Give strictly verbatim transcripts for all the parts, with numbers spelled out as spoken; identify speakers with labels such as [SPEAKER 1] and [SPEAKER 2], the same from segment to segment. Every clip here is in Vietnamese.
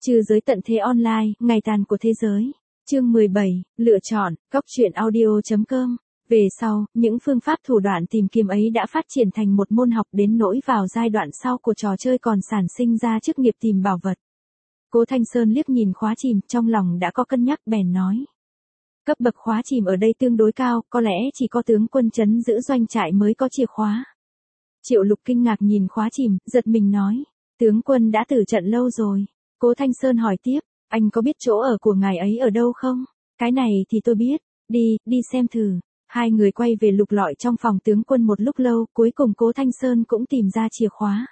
[SPEAKER 1] Trừ giới tận thế online, ngày tàn của thế giới. Chương mười bảy, lựa chọn, góc truyện audio chấm com. Về sau, những phương pháp thủ đoạn tìm kiếm ấy đã phát triển thành một môn học đến nỗi vào giai đoạn sau của trò chơi còn sản sinh ra chức nghiệp tìm bảo vật. Cố Thanh Sơn liếc nhìn khóa chìm, trong lòng đã có cân nhắc bèn nói. Cấp bậc khóa chìm ở đây tương đối cao, có lẽ chỉ có tướng quân trấn giữ doanh trại mới có chìa khóa. Triệu Lục kinh ngạc nhìn khóa chìm, giật mình nói. Tướng quân đã tử trận lâu rồi. Cố Thanh Sơn hỏi tiếp, anh có biết chỗ ở của ngài ấy ở đâu không? Cái này thì tôi biết, đi, đi xem thử. Hai người quay về lục lọi trong phòng tướng quân một lúc lâu, cuối cùng Cố Thanh Sơn cũng tìm ra chìa khóa.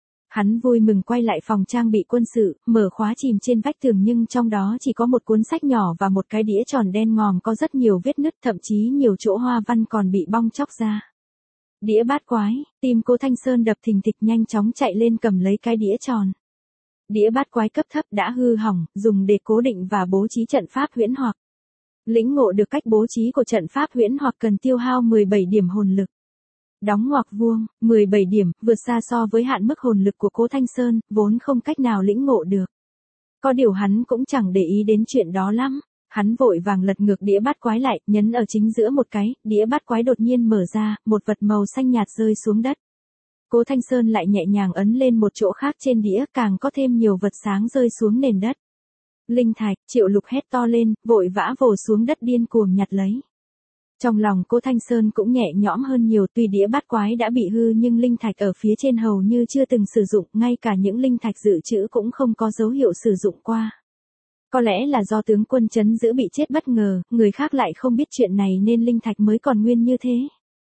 [SPEAKER 1] Hắn vui mừng quay lại phòng trang bị quân sự, mở khóa chìm trên vách tường nhưng trong đó chỉ có một cuốn sách nhỏ và một cái đĩa tròn đen ngòm có rất nhiều vết nứt, thậm chí nhiều chỗ hoa văn còn bị bong tróc ra. Đĩa bát quái, tim Cố Thanh Sơn đập thình thịch, nhanh chóng chạy lên cầm lấy cái đĩa tròn. Đĩa bát quái cấp thấp đã hư hỏng, dùng để cố định và bố trí trận pháp huyễn hoặc. Lĩnh ngộ được cách bố trí của trận pháp huyễn hoặc cần tiêu hao mười bảy điểm hồn lực. Đóng ngoặc vuông, mười bảy điểm, vượt xa so với hạn mức hồn lực của Cố Thanh Sơn, vốn không cách nào lĩnh ngộ được. Có điều hắn cũng chẳng để ý đến chuyện đó lắm. Hắn vội vàng lật ngược đĩa bát quái lại, nhấn ở chính giữa một cái, đĩa bát quái đột nhiên mở ra, một vật màu xanh nhạt rơi xuống đất. Cố Thanh Sơn lại nhẹ nhàng ấn lên một chỗ khác trên đĩa, càng có thêm nhiều vật sáng rơi xuống nền đất. Linh thạch, Triệu Lục hét to lên, vội vã vồ xuống đất điên cuồng nhặt lấy. Trong lòng Cố Thanh Sơn cũng nhẹ nhõm hơn nhiều, tuy đĩa bát quái đã bị hư nhưng linh thạch ở phía trên hầu như chưa từng sử dụng, ngay cả những linh thạch dự trữ cũng không có dấu hiệu sử dụng qua. Có lẽ là do tướng quân trấn giữ bị chết bất ngờ, người khác lại không biết chuyện này nên linh thạch mới còn nguyên như thế.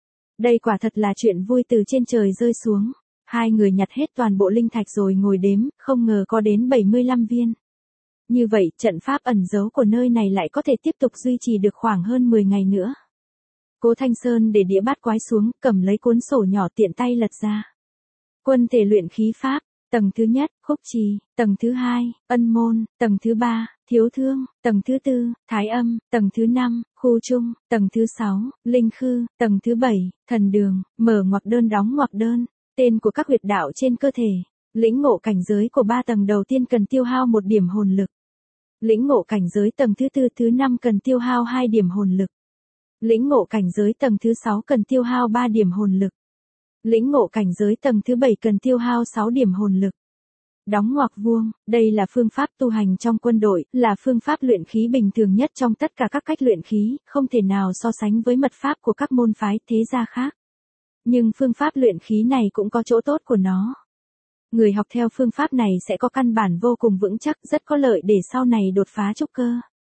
[SPEAKER 1] Đây quả thật là chuyện vui từ trên trời rơi xuống. Hai người nhặt hết toàn bộ linh thạch rồi ngồi đếm, không ngờ có đến bảy mươi lăm viên. Như vậy, trận pháp ẩn giấu của nơi này lại có thể tiếp tục duy trì được khoảng hơn mười ngày nữa. Cố Thanh Sơn để đĩa bát quái xuống, cầm lấy cuốn sổ nhỏ tiện tay lật ra. Quân thể luyện khí pháp, tầng thứ nhất, khúc trì, tầng thứ hai, ân môn, tầng thứ ba, thiếu thương, tầng thứ tư, thái âm, tầng thứ năm, khu trung, tầng thứ sáu, linh khư, tầng thứ bảy, thần đường, mở ngoặc đơn đóng ngoặc đơn, tên của các huyệt đạo trên cơ thể. Lĩnh ngộ cảnh giới của ba tầng đầu tiên cần tiêu hao một điểm hồn lực. Lĩnh ngộ cảnh giới tầng thứ tư thứ năm cần tiêu hao hai điểm hồn lực. Lĩnh ngộ cảnh giới tầng thứ sáu cần tiêu hao ba điểm hồn lực. Lĩnh ngộ cảnh giới tầng thứ bảy cần tiêu hao sáu điểm hồn lực. Đóng ngoặc vuông, đây là phương pháp tu hành trong quân đội, là phương pháp luyện khí bình thường nhất trong tất cả các cách luyện khí, không thể nào so sánh với mật pháp của các môn phái thế gia khác. Nhưng phương pháp luyện khí này cũng có chỗ tốt của nó. Người học theo phương pháp này sẽ có căn bản vô cùng vững chắc, rất có lợi để sau này đột phá trúc cơ.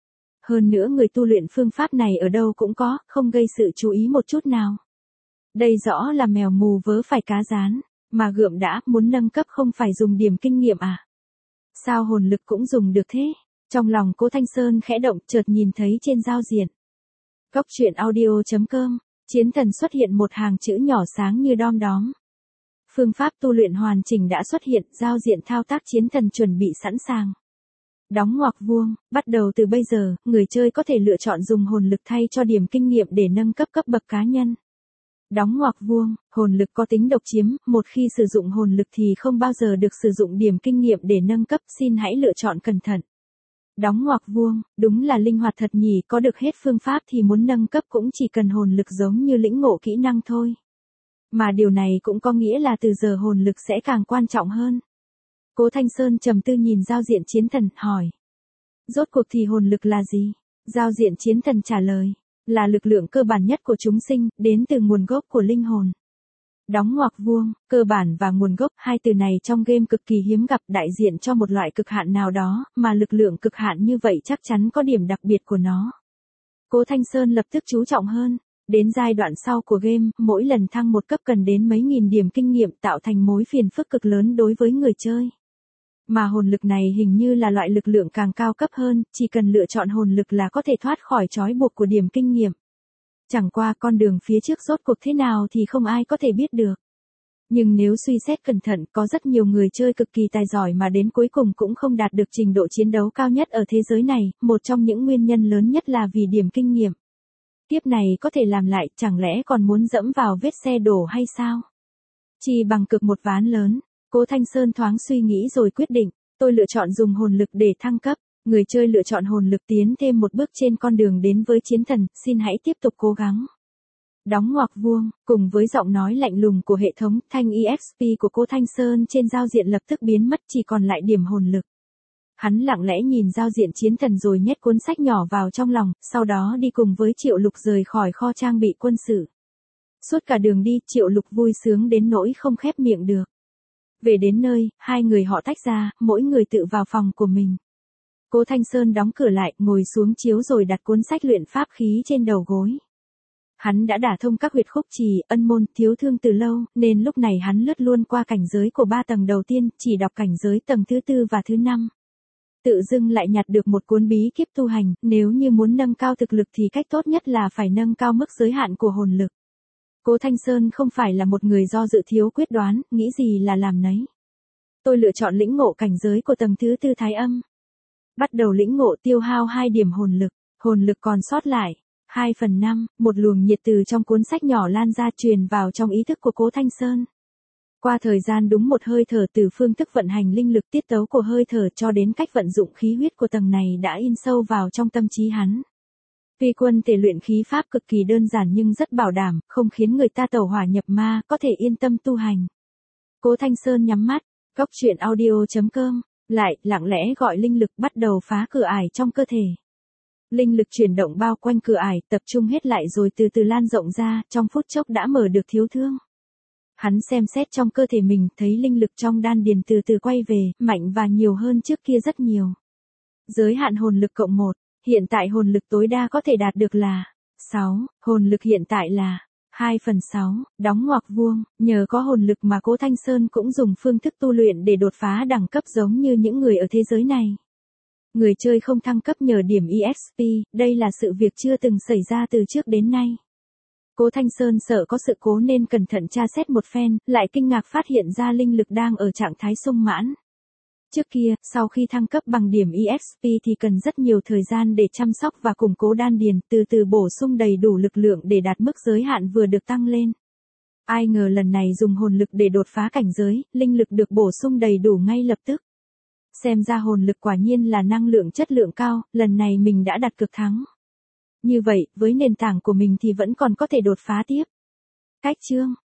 [SPEAKER 1] Hơn nữa người tu luyện phương pháp này ở đâu cũng có, không gây sự chú ý một chút nào. Đây rõ là mèo mù vớ phải cá rán, mà gượm đã, muốn nâng cấp không phải dùng điểm kinh nghiệm à? Sao hồn lực cũng dùng được thế? Trong lòng Cố Thanh Sơn khẽ động, chợt nhìn thấy trên giao diện. Góc truyện audio chấm com, chiến thần xuất hiện một hàng chữ nhỏ sáng như đom đóm. Phương pháp tu luyện hoàn chỉnh đã xuất hiện, giao diện thao tác chiến thần chuẩn bị sẵn sàng. Đóng ngoặc vuông, bắt đầu từ bây giờ, người chơi có thể lựa chọn dùng hồn lực thay cho điểm kinh nghiệm để nâng cấp cấp bậc cá nhân. Đóng ngoặc vuông, hồn lực có tính độc chiếm, một khi sử dụng hồn lực thì không bao giờ được sử dụng điểm kinh nghiệm để nâng cấp, xin hãy lựa chọn cẩn thận. Đóng ngoặc vuông, đúng là linh hoạt thật nhỉ, có được hết phương pháp thì muốn nâng cấp cũng chỉ cần hồn lực giống như lĩnh ngộ kỹ năng thôi. Mà điều này cũng có nghĩa là từ giờ hồn lực sẽ càng quan trọng hơn. Cố Thanh Sơn trầm tư nhìn giao diện chiến thần, hỏi. Rốt cuộc thì hồn lực là gì? Giao diện chiến thần trả lời. Là lực lượng cơ bản nhất của chúng sinh, đến từ nguồn gốc của linh hồn. Đóng ngoặc vuông, cơ bản và nguồn gốc, hai từ này trong game cực kỳ hiếm gặp, đại diện cho một loại cực hạn nào đó, mà lực lượng cực hạn như vậy chắc chắn có điểm đặc biệt của nó. Cố Thanh Sơn lập tức chú trọng hơn. Đến giai đoạn sau của game, mỗi lần thăng một cấp cần đến mấy nghìn điểm kinh nghiệm, tạo thành mối phiền phức cực lớn đối với người chơi. Mà hồn lực này hình như là loại lực lượng càng cao cấp hơn, chỉ cần lựa chọn hồn lực là có thể thoát khỏi trói buộc của điểm kinh nghiệm. Chẳng qua con đường phía trước rốt cuộc thế nào thì không ai có thể biết được. Nhưng nếu suy xét cẩn thận, có rất nhiều người chơi cực kỳ tài giỏi mà đến cuối cùng cũng không đạt được trình độ chiến đấu cao nhất ở thế giới này, một trong những nguyên nhân lớn nhất là vì điểm kinh nghiệm. Kiếp này có thể làm lại, chẳng lẽ còn muốn dẫm vào vết xe đổ hay sao? Chỉ bằng cực một ván lớn. Cố Thanh Sơn thoáng suy nghĩ rồi quyết định, Tôi lựa chọn dùng hồn lực để thăng cấp. Người chơi lựa chọn hồn lực tiến thêm một bước trên con đường đến với chiến thần, xin hãy tiếp tục cố gắng. Đóng ngoặc vuông, cùng với giọng nói lạnh lùng của hệ thống, thanh e ích pê của Cố Thanh Sơn trên giao diện lập tức biến mất, chỉ còn lại điểm hồn lực. Hắn lặng lẽ nhìn giao diện chiến thần rồi nhét cuốn sách nhỏ vào trong lòng, sau đó đi cùng với Triệu Lục rời khỏi kho trang bị quân sự. Suốt cả đường đi, Triệu Lục vui sướng đến nỗi không khép miệng được. Về đến nơi, hai người họ tách ra, mỗi người tự vào phòng của mình. Cố Thanh Sơn đóng cửa lại, ngồi xuống chiếu rồi đặt cuốn sách luyện pháp khí trên đầu gối. Hắn đã đả thông các huyệt khúc trì, ân môn, thiếu thương từ lâu, nên lúc này hắn lướt luôn qua cảnh giới của ba tầng đầu tiên, chỉ đọc cảnh giới tầng thứ tư và thứ năm. Tự dưng lại nhặt được một cuốn bí kíp tu hành, nếu như muốn nâng cao thực lực thì cách tốt nhất là phải nâng cao mức giới hạn của hồn lực. Cố Thanh Sơn không phải là một người do dự thiếu quyết đoán, nghĩ gì là làm nấy. Tôi lựa chọn lĩnh ngộ cảnh giới của tầng thứ tư thái âm. Bắt đầu lĩnh ngộ, tiêu hao hai điểm hồn lực, hồn lực còn sót lại hai phần năm, một luồng nhiệt từ trong cuốn sách nhỏ lan ra truyền vào trong ý thức của Cố Thanh Sơn. Qua thời gian đúng một hơi thở, từ phương thức vận hành linh lực, tiết tấu của hơi thở cho đến cách vận dụng khí huyết của tầng này đã in sâu vào trong tâm trí hắn. Tuy quân thể luyện khí pháp cực kỳ đơn giản nhưng rất bảo đảm, không khiến người ta tẩu hỏa nhập ma, có thể yên tâm tu hành. Cố Thanh Sơn nhắm mắt, góc truyện audio chấm com, lại lặng lẽ gọi linh lực bắt đầu phá cửa ải trong cơ thể. Linh lực chuyển động bao quanh cửa ải, tập trung hết lại rồi từ từ lan rộng ra, trong phút chốc đã mở được thiếu thương. Hắn xem xét trong cơ thể mình, thấy linh lực trong đan điền từ từ quay về, mạnh và nhiều hơn trước kia rất nhiều. Giới hạn hồn lực cộng một, hiện tại hồn lực tối đa có thể đạt được là sáu, hồn lực hiện tại là hai phần sáu, đóng ngoặc vuông, nhờ có hồn lực mà Cố Thanh Sơn cũng dùng phương thức tu luyện để đột phá đẳng cấp giống như những người ở thế giới này. Người chơi không thăng cấp nhờ điểm e ích pê, đây là sự việc chưa từng xảy ra từ trước đến nay. Cố Thanh Sơn sợ có sự cố nên cẩn thận tra xét một phen, lại kinh ngạc phát hiện ra linh lực đang ở trạng thái sung mãn. Trước kia, sau khi thăng cấp bằng điểm e ích pê thì cần rất nhiều thời gian để chăm sóc và củng cố đan điền, từ từ bổ sung đầy đủ lực lượng để đạt mức giới hạn vừa được tăng lên. Ai ngờ lần này dùng hồn lực để đột phá cảnh giới, linh lực được bổ sung đầy đủ ngay lập tức. Xem ra hồn lực quả nhiên là năng lượng chất lượng cao, lần này mình đã đặt cược thắng. Như vậy, với nền tảng của mình thì vẫn còn có thể đột phá tiếp. Cách chương